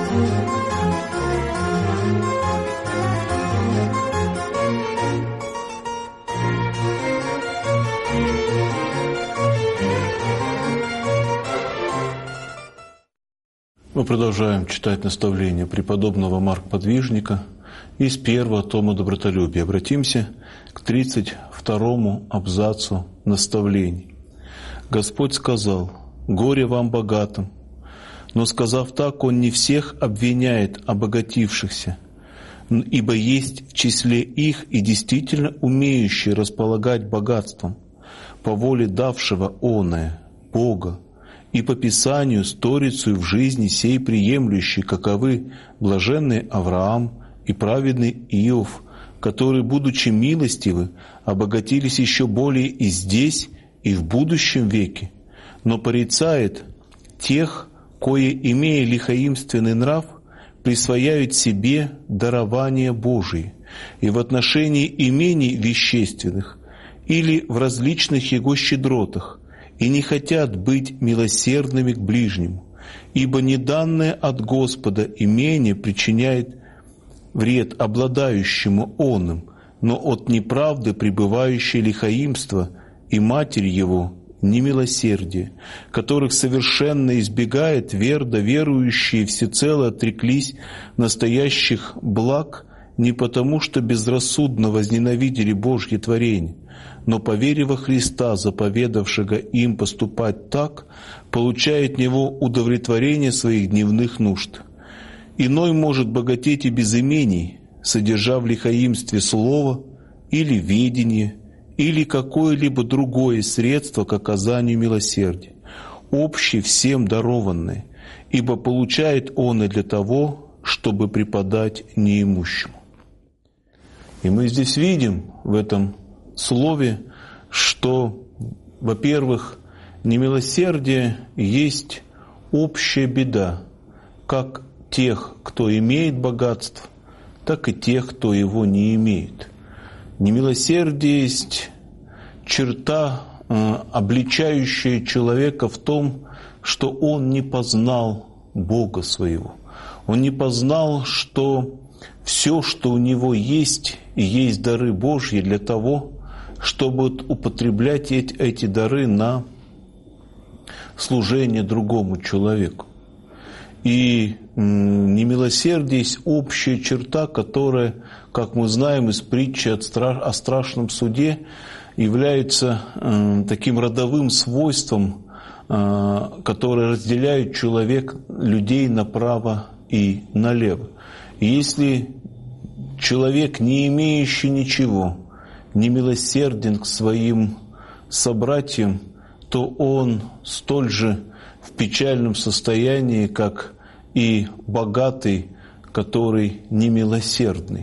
Мы продолжаем читать наставления преподобного Марка-Подвижника из первого тома «Добротолюбия». Обратимся к 32-му абзацу наставлений. «Господь сказал: горе вам богатым, но, сказав так, Он не всех обвиняет обогатившихся, ибо есть в числе их и действительно умеющие располагать богатством, по воле давшего оное, Бога, и по Писанию сторицу в жизни сей приемлющий, каковы блаженный Авраам и праведный Иов, которые, будучи милостивы, обогатились еще более и здесь, и в будущем веке, но порицает тех, кое, имея лихоимственный нрав, присвояют себе дарование Божие, и в отношении имений вещественных или в различных его щедротах, и не хотят быть милосердными к ближнему, ибо неданное от Господа имение причиняет вред обладающему оным, но от неправды пребывающее лихоимство и матерь его немилосердие, которых совершенно избегает твердо верующие всецело отреклись настоящих благ не потому, что безрассудно возненавидели Божье творение, но по вере во Христа, заповедавшего им поступать так, получает от Него удовлетворение своих дневных нужд. Иной может богатеть и без имений, содержа в лихоимстве слово или ведение, или какое-либо другое средство к оказанию милосердия, общее всем дарованное, ибо получает он и для того, чтобы преподать неимущему». И мы здесь видим в этом слове, что, во-первых, немилосердие есть общая беда, как тех, кто имеет богатство, так и тех, кто его не имеет. Немилосердие есть черта, обличающая человека в том, что он не познал Бога своего. Он не познал, что все, что у него есть, и есть дары Божьи для того, чтобы употреблять эти дары на служение другому человеку. И немилосердие есть общая черта, которая, как мы знаем из притчи о страшном суде, является таким родовым свойством, которое разделяет людей направо и налево. И если человек, не имеющий ничего, немилосерден к своим собратьям, то он столь же в печальном состоянии, как и богатый, который немилосердный.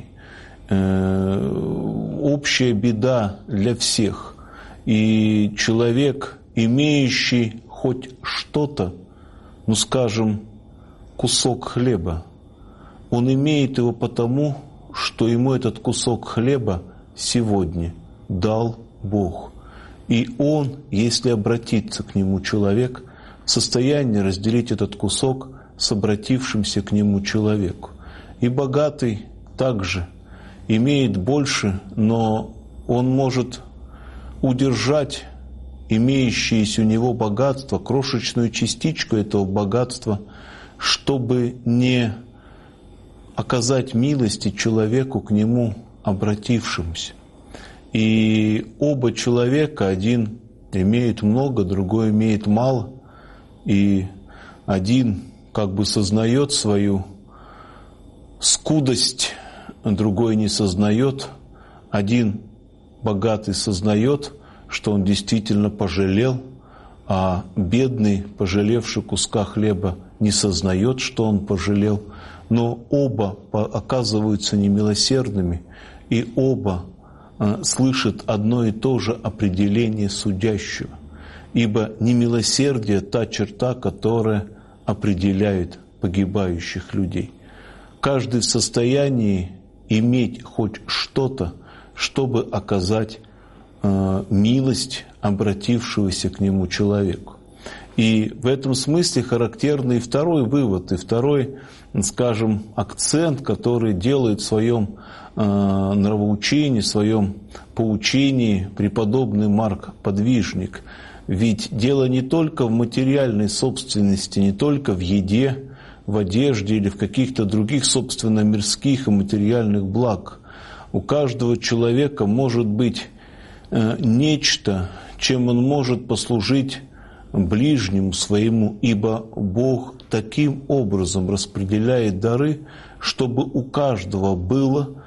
Общая беда для всех. И человек, имеющий хоть что-то, скажем, кусок хлеба, он имеет его потому, что ему этот кусок хлеба сегодня дал Бог. И он, если обратится к нему человек, в состоянии разделить этот кусок с обратившимся к нему человеку. И богатый также имеет больше, но он может удержать имеющееся у него богатство, крошечную частичку этого богатства, чтобы не оказать милости человеку, к нему обратившемуся. И оба человека, один имеет много, другой имеет мало, и один как бы сознает свою скудость, другой не сознает. Один богатый сознает, что он действительно пожалел, а бедный, пожалевший куска хлеба, не сознает, что он пожалел. Но оба оказываются немилосердными, и оба слышат одно и то же определение судящего. Ибо немилосердие – та черта, которая определяет погибающих людей. Каждый в состоянии иметь хоть что-то, чтобы оказать милость обратившегося к нему человеку. И в этом смысле характерный второй вывод, и второй, скажем, акцент, который делает в своем нравоучении, в своем поучении преподобный Марк Подвижник. Ведь дело не только в материальной собственности, не только в еде, в одежде или в каких-то других, собственно, мирских и материальных благ. У каждого человека может быть нечто, чем он может послужить ближнему своему, ибо Бог таким образом распределяет дары, чтобы у каждого было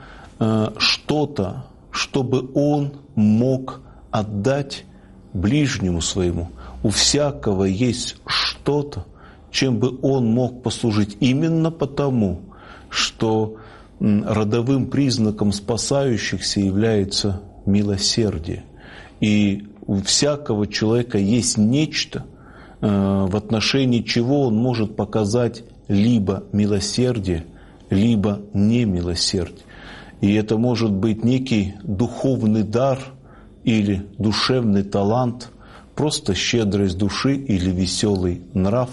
что-то, чтобы он мог отдать ближнему своему. У всякого есть что-то, чем бы он мог послужить, именно потому, что родовым признаком спасающихся является милосердие. И у всякого человека есть нечто, в отношении чего он может показать либо милосердие, либо немилосердие. И это может быть некий духовный дар или душевный талант, просто щедрость души или веселый нрав,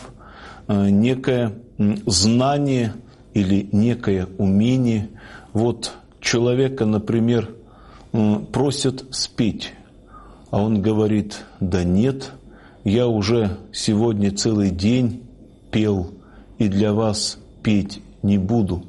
некое знание или некое умение. Вот человека, например, просят спеть, а он говорит: да нет, я уже сегодня целый день пел и для вас петь не буду.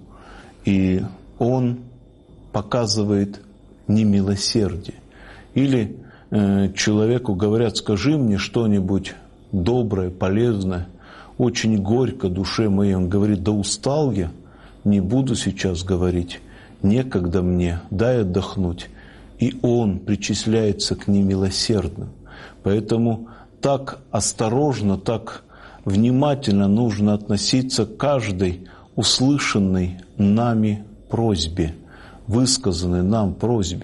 И он показывает немилосердие. Или человеку говорят: скажи мне что-нибудь доброе, полезное, очень горько душе моей. Он говорит: да устал я, не буду сейчас говорить, некогда мне, дай отдохнуть. И он причисляется к немилосердным. Поэтому так осторожно, так внимательно нужно относиться к каждой услышанной нами просьбе, высказанной нам просьбе.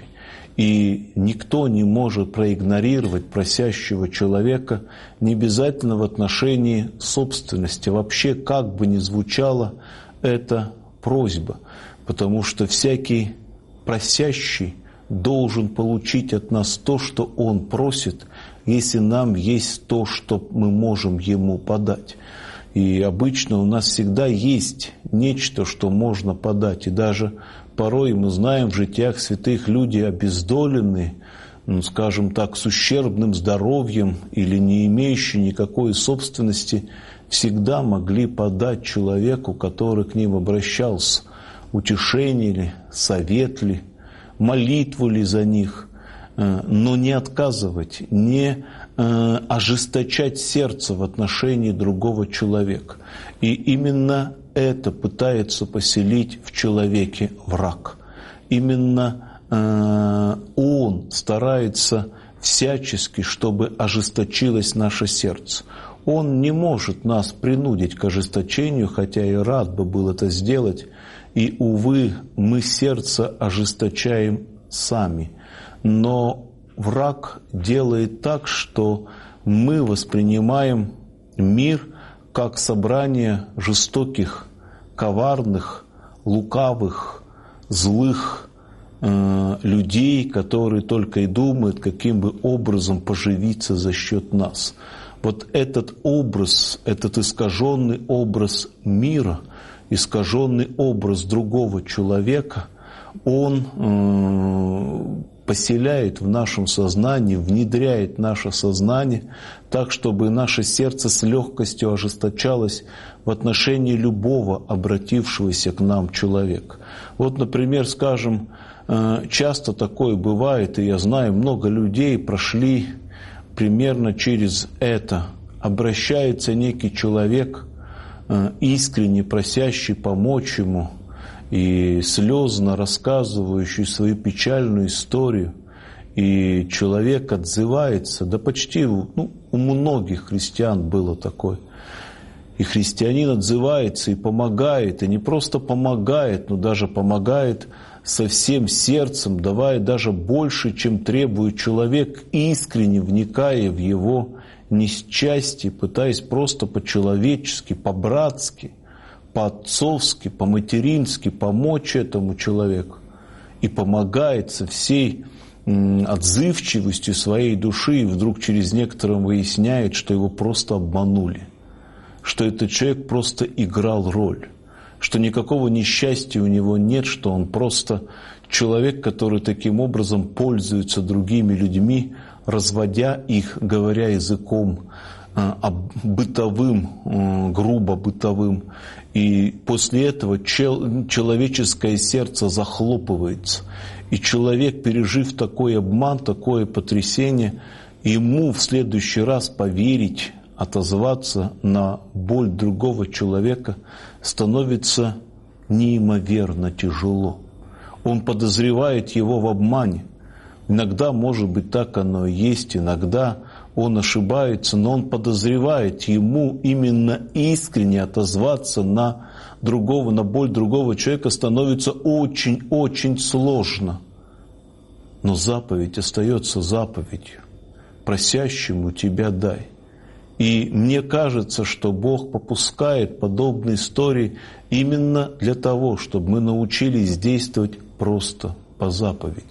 И никто не может проигнорировать просящего человека, не обязательно в отношении собственности, вообще как бы ни звучала эта просьба, потому что всякий просящий должен получить от нас то, что он просит, если нам есть то, что мы можем ему подать. И обычно у нас всегда есть нечто, что можно подать. И даже порой мы знаем в житиях святых люди обездоленные, скажем так, с ущербным здоровьем или не имеющие никакой собственности, всегда могли подать человеку, который к ним обращался, утешение ли, совет ли, молитву ли за них, но не отказывать, не ожесточать сердце в отношении другого человека. И именно это пытается поселить в человеке враг. Именно он старается всячески, чтобы ожесточилось наше сердце. Он не может нас принудить к ожесточению, хотя и рад бы был это сделать. И, увы, мы сердце ожесточаем сами. Но враг делает так, что мы воспринимаем мир как собрание жестоких, коварных, лукавых, злых людей, которые только и думают, каким бы образом поживиться за счет нас. Вот этот образ, этот искаженный образ мира, искаженный образ другого человека, он поселяет в нашем сознании, внедряет наше сознание так, чтобы наше сердце с легкостью ожесточалось в отношении любого обратившегося к нам человека. Вот, например, скажем, часто такое бывает, и я знаю, много людей прошли примерно через это. Обращается некий человек, искренне просящий помочь ему и слезно рассказывающий свою печальную историю, и человек отзывается, да почти у многих христиан было такое. И христианин отзывается и помогает, и не просто помогает, но даже помогает со всем сердцем, давая даже больше, чем требует человек, искренне вникая в его несчастье, пытаясь просто по-человечески, по-братски, по-отцовски, по-матерински помочь этому человеку. И помогает со всей отзывчивостью своей души и вдруг через некоторое выясняет, что его просто обманули, что этот человек просто играл роль, что никакого несчастья у него нет, что он просто человек, который таким образом пользуется другими людьми, разводя их, говоря языком бытовым, грубо бытовым. И после этого человеческое сердце захлопывается. И человек, пережив такой обман, такое потрясение, ему в следующий раз поверить, отозваться на боль другого человека становится неимоверно тяжело. Он подозревает его в обмане. Иногда, может быть, так оно и есть, иногда он ошибается, но он подозревает, ему именно искренне отозваться на другого, на боль другого человека становится очень-очень сложно. Но заповедь остается заповедью. Просящему тебя дай. И мне кажется, что Бог попускает подобные истории именно для того, чтобы мы научились действовать просто по заповеди.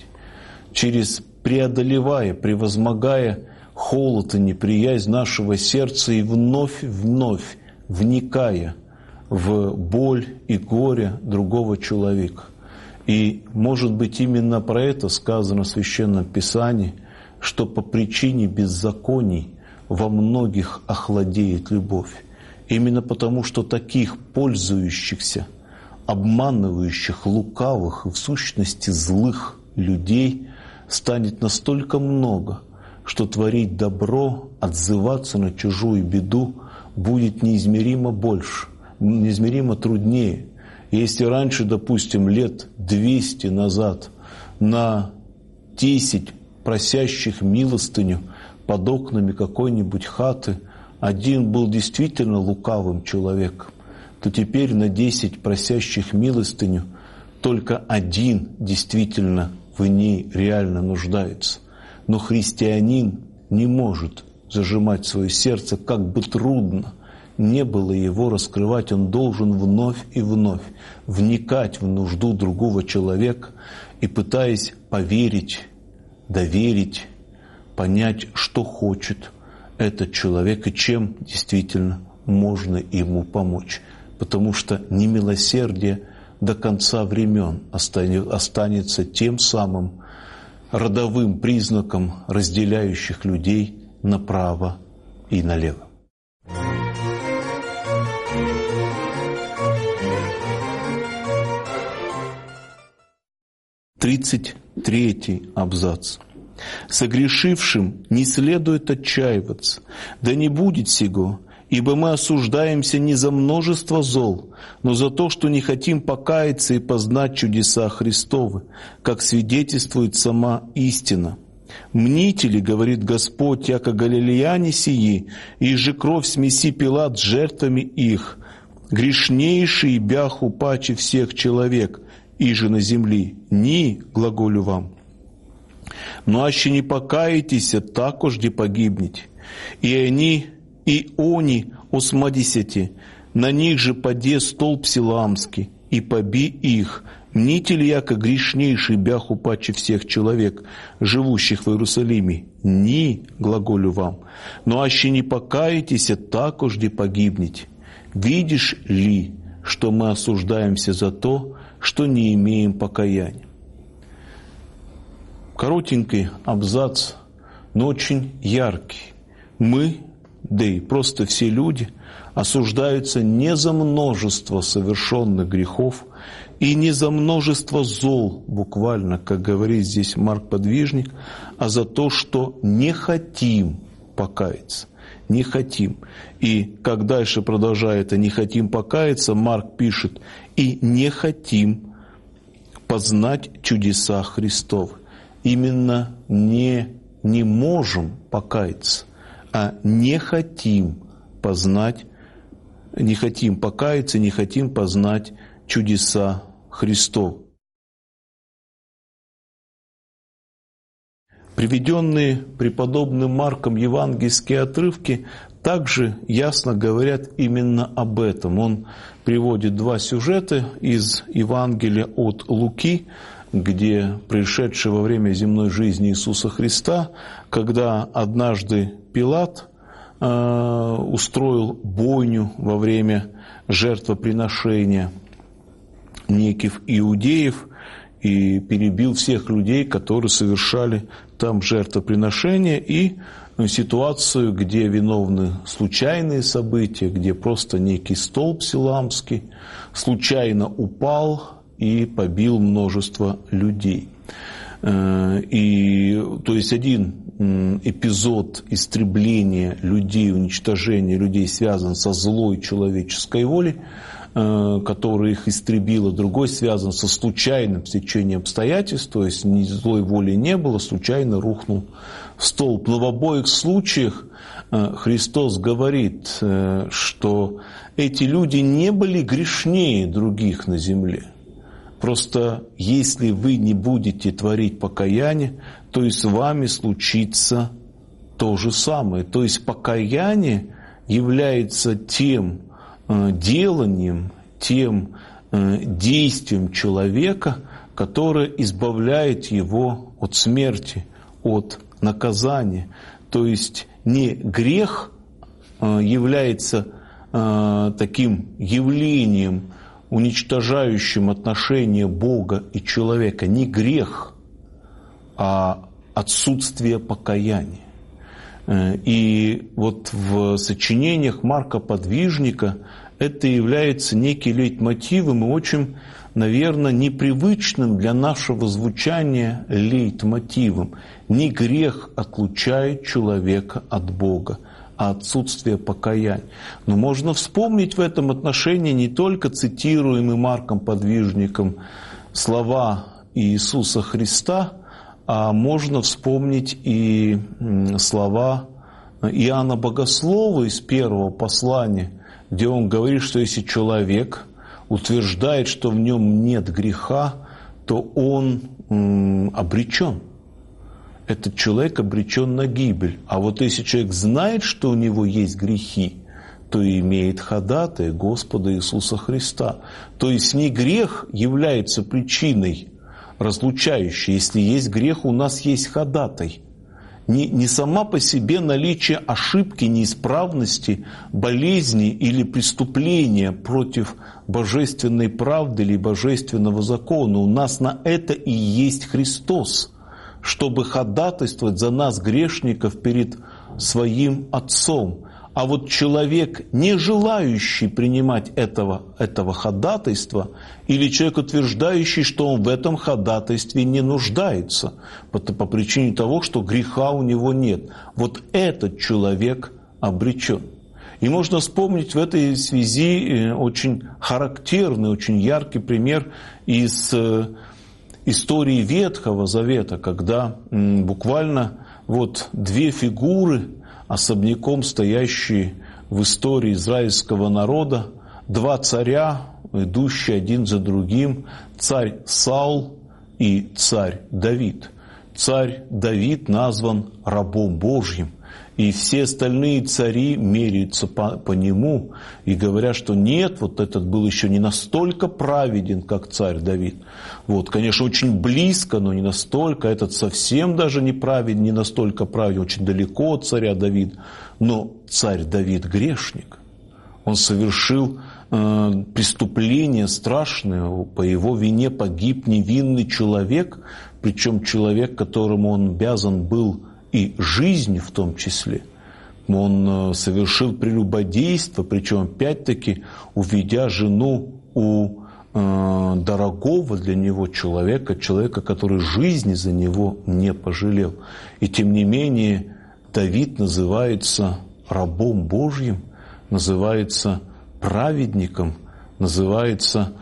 Преодолевая, превозмогая холод и неприязнь нашего сердца и вновь вникая в боль и горе другого человека. И, может быть, именно про это сказано в Священном Писании, что по причине беззаконий во многих охладеет любовь. Именно потому, что таких пользующихся, обманывающих, лукавых и в сущности злых людей станет настолько много, что творить добро, отзываться на чужую беду будет неизмеримо больше, неизмеримо труднее. Если раньше, допустим, лет 200 назад на 10 просящих милостыню под окнами какой-нибудь хаты один был действительно лукавым человеком, то теперь на 10 просящих милостыню только один действительно в ней реально нуждается. Но христианин не может зажимать свое сердце, как бы трудно не было его раскрывать, он должен вновь и вновь вникать в нужду другого человека и, пытаясь поверить, доверить, понять, что хочет этот человек и чем действительно можно ему помочь. Потому что немилосердие до конца времен останется тем самым родовым признаком разделяющих людей направо и налево. Тридцать третий абзац. «Согрешившим не следует отчаиваться, да не будет сего, ибо мы осуждаемся не за множество зол, но за то, что не хотим покаяться и познать чудеса Христовы, как свидетельствует сама истина. Мните ли, говорит Господь, яко галилеяне сии, и же кровь смеси Пилат с жертвами их, грешнейший бяху паче всех человек, и же на земли, ни, глаголю вам. Но аще не покаетесь, такожде погибнете, и они осмадесяти, на них же паде столб силамский, и поби их. Мните ли, яко грешнейший бяху паче всех человек, живущих в Иерусалиме? Ни, глаголю вам. Но аще не покаетесь, такожде погибнете. Видишь ли, что мы осуждаемся за то, что не имеем покаяния?» Коротенький абзац, но очень яркий. Мы, да и просто все люди, осуждаются не за множество совершенных грехов и не за множество зол, буквально, как говорит здесь Марк Подвижник, а за то, что не хотим покаяться. Не хотим. И как дальше продолжает «не хотим покаяться», Марк пишет «и не хотим познать чудеса Христовы». Именно не можем покаяться, а не хотим познать, не хотим покаяться, не хотим познать чудеса Христовы. Приведенные преподобным Марком евангельские отрывки также ясно говорят именно об этом. Он приводит два сюжета из Евангелия от Луки. где пришедший во время земной жизни Иисуса Христа, когда однажды Пилат устроил бойню во время жертвоприношения неких иудеев и перебил всех людей, которые совершали там жертвоприношения, и ситуацию, где виновны случайные события, где просто некий столб силамский случайно упал и побил множество людей. И, то есть один эпизод истребления людей, уничтожения людей связан со злой человеческой волей, которая их истребила, другой связан со случайным стечением обстоятельств, то есть ни злой воли не было, случайно рухнул столб. Но в обоих случаях Христос говорит, что эти люди не были грешнее других на земле. Просто если вы не будете творить покаяние, то и с вами случится то же самое. То есть покаяние является тем деланием, тем действием человека, которое избавляет его от смерти, от наказания. То есть не грех является таким явлением, уничтожающим отношения Бога и человека, не грех, а отсутствие покаяния. И вот в сочинениях Марка Подвижника это является неким лейтмотивом и очень, наверное, непривычным для нашего звучания лейтмотивом. Не грех отлучает человека от Бога, а отсутствие покаяния. Но можно вспомнить в этом отношении не только цитируемые Марком Подвижником слова Иисуса Христа, а можно вспомнить и слова Иоанна Богослова из первого послания, где он говорит, что если человек утверждает, что в нем нет греха, то он обречен. Этот человек обречен на гибель. А вот если человек знает, что у него есть грехи, то имеет ходатая Господа Иисуса Христа. То есть не грех является причиной разлучающей. Если есть грех, у нас есть ходатай. Не сама по себе наличие ошибки, неисправности, болезни или преступления против божественной правды или божественного закона. У нас на это и есть Христос, чтобы ходатайствовать за нас, грешников, перед своим Отцом. А вот человек, не желающий принимать этого ходатайства, или человек, утверждающий, что он в этом ходатайстве не нуждается, по причине того, что греха у него нет, вот этот человек обречен. И можно вспомнить в этой связи очень характерный, очень яркий пример из истории Ветхого Завета, когда буквально вот две фигуры, особняком стоящие в истории израильского народа, два царя, идущие один за другим, царь Саул и царь Давид. Царь Давид назван рабом Божьим, и все остальные цари меряются по нему и говорят, что нет, вот этот был еще не настолько праведен, как царь Давид. Вот, конечно, очень близко, но не настолько. Этот совсем даже не праведен, не настолько праведен, очень далеко от царя Давида. Но царь Давид грешник. Он совершил преступление страшное, по его вине погиб невинный человек, причем человек, которому он обязан был и жизнь в том числе. Он совершил прелюбодейство, причем опять-таки уведя жену у дорогого для него человека, который жизни за него не пожалел. И тем не менее Давид называется рабом Божьим, называется праведником, называется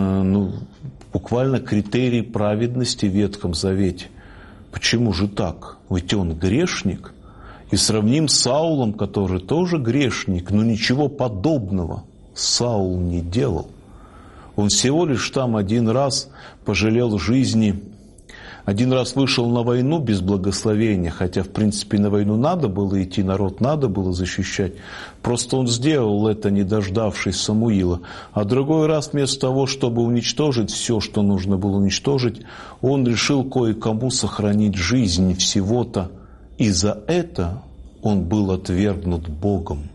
буквально критерий праведности в Ветхом Завете. Почему же так? Ведь он грешник. И сравним с Саулом, который тоже грешник, но ничего подобного Саул не делал. Он всего лишь там один раз пожалел жизни Один раз вышел на войну без благословения, хотя, в принципе, на войну надо было идти, народ надо было защищать. Просто он сделал это, не дождавшись Самуила. А другой раз, вместо того, чтобы уничтожить все, что нужно было уничтожить, он решил кое-кому сохранить жизнь всего-то. И за это он был отвергнут Богом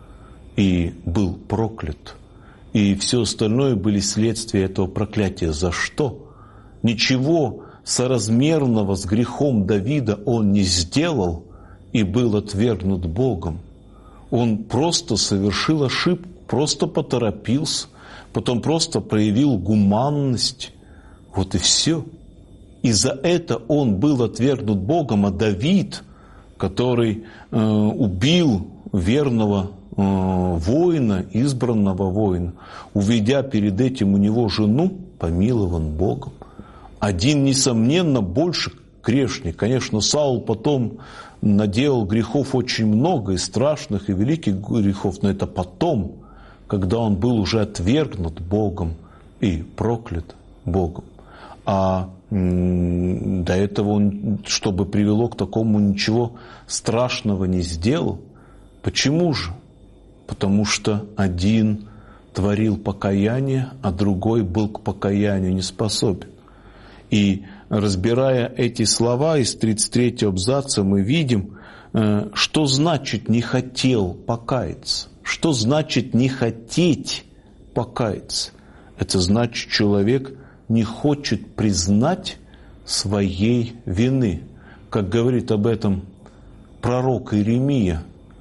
и был проклят. И все остальное были следствия этого проклятия. За что? Ничего соразмерного с грехом Давида он не сделал и был отвергнут Богом. Он просто совершил ошибку, просто поторопился, потом просто проявил гуманность. Вот и все. И за это он был отвергнут Богом, а Давид, который убил верного воина, избранного воина, увидя перед этим у него жену, помилован Богом. Один, несомненно, больше грешник. Конечно, Саул потом наделал грехов очень много, и страшных, и великих грехов, но это потом, когда он был уже отвергнут Богом и проклят Богом. А до этого он, чтобы привело к такому, ничего страшного не сделал. Почему же? Потому что один творил покаяние, а другой был к покаянию не способен. И разбирая эти слова из 33-го абзаца, мы видим, что значит «не хотел покаяться». Что значит «не хотеть покаяться»? Это значит, человек не хочет признать своей вины. Как говорит об этом пророк Иеремия,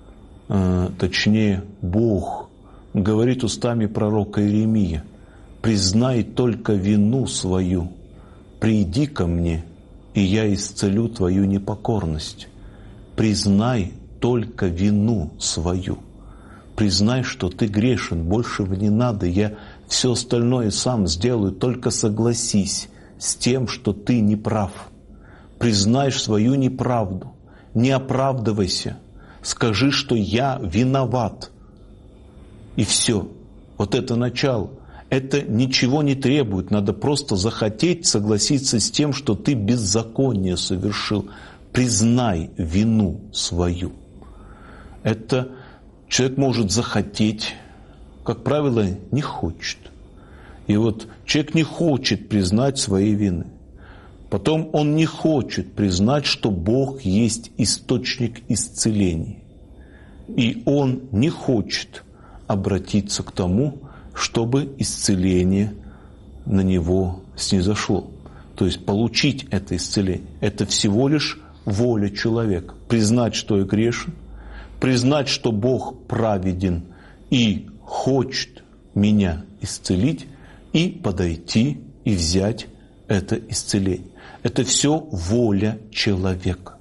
точнее Бог говорит устами пророка Иеремия: «Признай только вину свою, приди ко мне, и я исцелю твою непокорность». Признай только вину свою. Признай, что ты грешен, большего не надо, я все остальное сам сделаю, только согласись с тем, что ты не прав. Признай свою неправду, не оправдывайся, скажи, что я виноват. И все. Вот это начало. Это ничего не требует, надо просто захотеть согласиться с тем, что ты беззаконие совершил. Признай вину свою. Это человек может захотеть, как правило, не хочет. И вот человек не хочет признать своей вины. Потом он не хочет признать, что Бог есть источник исцеления. И он не хочет обратиться к тому, чтобы исцеление на него снизошло. То есть получить это исцеление. Это всего лишь воля человека. Признать, что я грешен, признать, что Бог праведен и хочет меня исцелить, и подойти и взять это исцеление. Это все воля человека.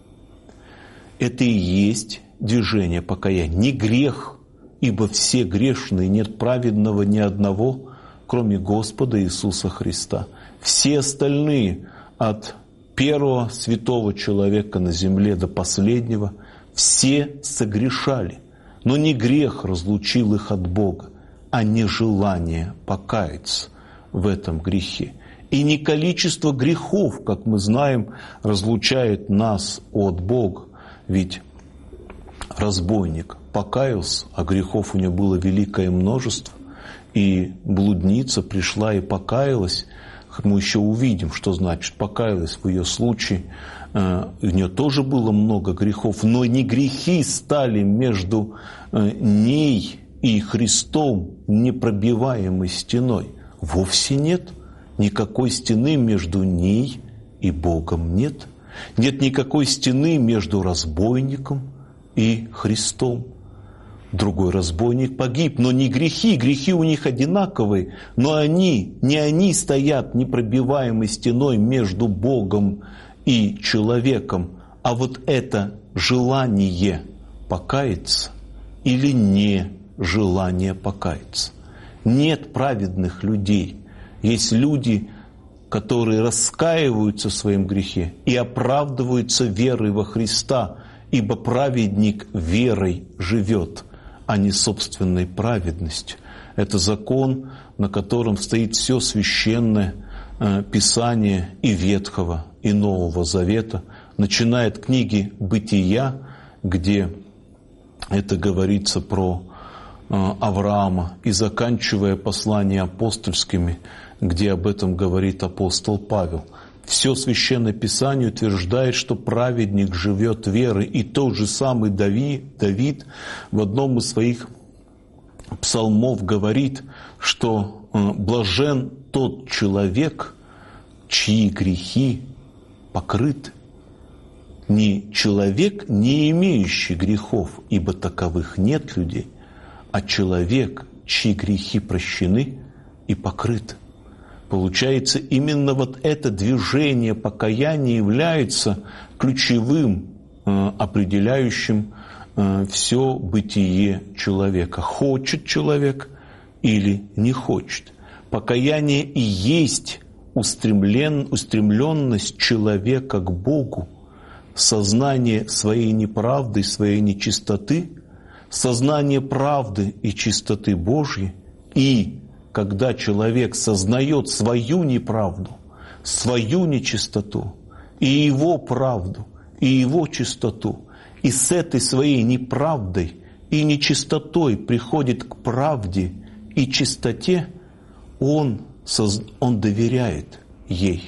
Это и есть движение покаяния. Не грех, ибо все грешные, нет праведного ни одного, кроме Господа Иисуса Христа. Все остальные, от первого святого человека на земле до последнего, все согрешали. Но не грех разлучил их от Бога, а нежелание покаяться в этом грехе. И не количество грехов, как мы знаем, разлучает нас от Бога. Ведь разбойник покаялся, а грехов у него было великое множество, и блудница пришла и покаялась. Мы еще увидим, что значит покаялась в ее случае. У нее тоже было много грехов, но не грехи стали между ней и Христом непробиваемой стеной. Вовсе нет. Никакой стены между ней и Богом нет. Нет никакой стены между разбойником и Христом. Другой разбойник погиб, но не грехи. Грехи у них одинаковые, но не они стоят непробиваемой стеной между Богом и человеком, а вот это желание покаяться или не желание покаяться. Нет праведных людей. Есть люди, которые раскаиваются в своем грехе и оправдываются верой во Христа, ибо праведник верой живет, а не собственной праведностью. Это закон, на котором стоит все священное Писание и Ветхого, и Нового Завета, начиная от книги «Бытия», где это говорится про Авраама, и заканчивая послания апостольскими, где об этом говорит апостол Павел. Все Священное Писание утверждает, что праведник живет верой. И тот же самый Давид в одном из своих псалмов говорит, что блажен тот человек, чьи грехи покрыты. Не человек, не имеющий грехов, ибо таковых нет людей, а человек, чьи грехи прощены и покрыты. Получается, именно вот это движение покаяния является ключевым, определяющим все бытие человека. Хочет человек или не хочет. Покаяние и есть устремленность человека к Богу, сознание своей неправды, своей нечистоты, сознание правды и чистоты Божьей. И когда человек сознает свою неправду, свою нечистоту, и его правду, и его чистоту, и с этой своей неправдой и нечистотой приходит к правде и чистоте, он доверяет ей,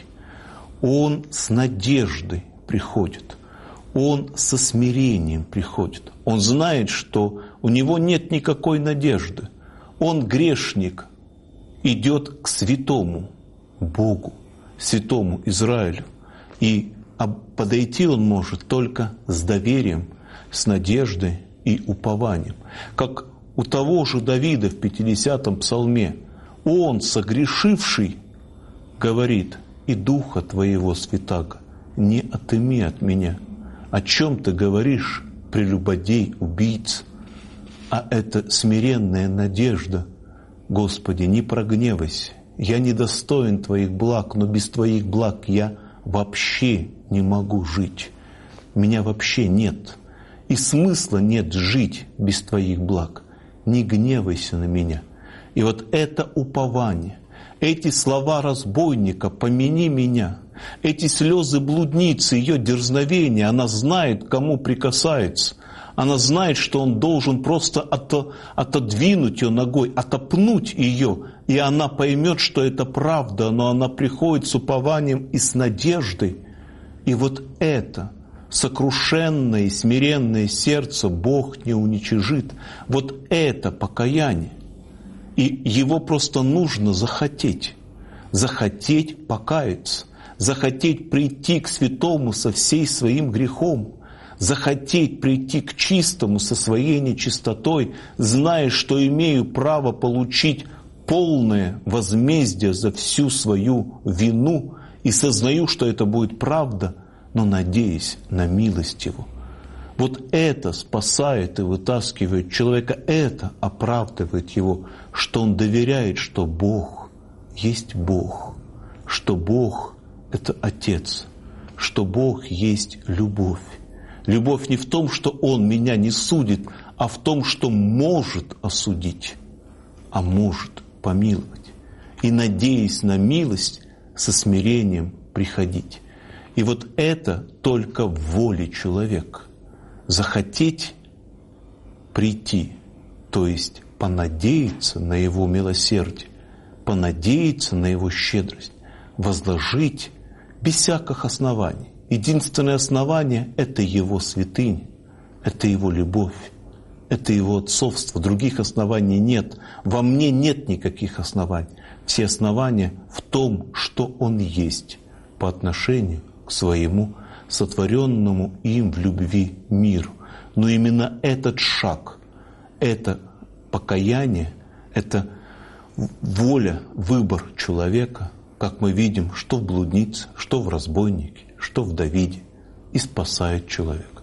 он с надеждой приходит, он со смирением приходит. Он знает, что у него нет никакой надежды. Он грешник, идет к святому Богу, святому Израилю. И подойти он может только с доверием, с надеждой и упованием. Как у того же Давида в 50-м псалме, он, согрешивший, говорит: «И духа твоего, святаго, не отыми от меня». О чем ты говоришь, прелюбодей, убийца? А это смиренная надежда: Господи, не прогневайся, я недостоин Твоих благ, но без Твоих благ я вообще не могу жить. Меня вообще нет. И смысла нет жить без Твоих благ. Не гневайся на меня. И вот это упование, эти слова разбойника: «Помяни меня», эти слезы блудницы, ее дерзновение, она знает, к кому прикасается. Она знает, что он должен просто отодвинуть ее ногой, отопнуть ее, и она поймет, что это правда, но она приходит с упованием и с надеждой. И вот это сокрушенное и смиренное сердце Бог не уничижит. Вот это покаяние. И его просто нужно захотеть. Захотеть покаяться. Захотеть прийти к святому со всей своим грехом. Захотеть прийти к чистому со своей нечистотой, зная, что имею право получить полное возмездие за всю свою вину, и сознаю, что это будет правда, но надеясь на милость Его. Вот это спасает и вытаскивает человека, это оправдывает его, что он доверяет, что Бог есть Бог, что Бог — это Отец, что Бог есть любовь. Любовь не в том, что Он меня не судит, а в том, что может осудить, а может помиловать. И, надеясь на милость, со смирением приходить. И вот это только в воле человека. Захотеть прийти, то есть понадеяться на Его милосердие, понадеяться на Его щедрость, возложить без всяких оснований. Единственное основание — это Его святыня, это Его любовь, это Его отцовство. Других оснований нет. Во мне нет никаких оснований. Все основания в том, что Он есть по отношению к своему сотворенному им в любви миру. Но именно этот шаг, это покаяние, это воля, выбор человека, как мы видим, что в блуднице, что в разбойнике, что в Давиде, и спасает человека.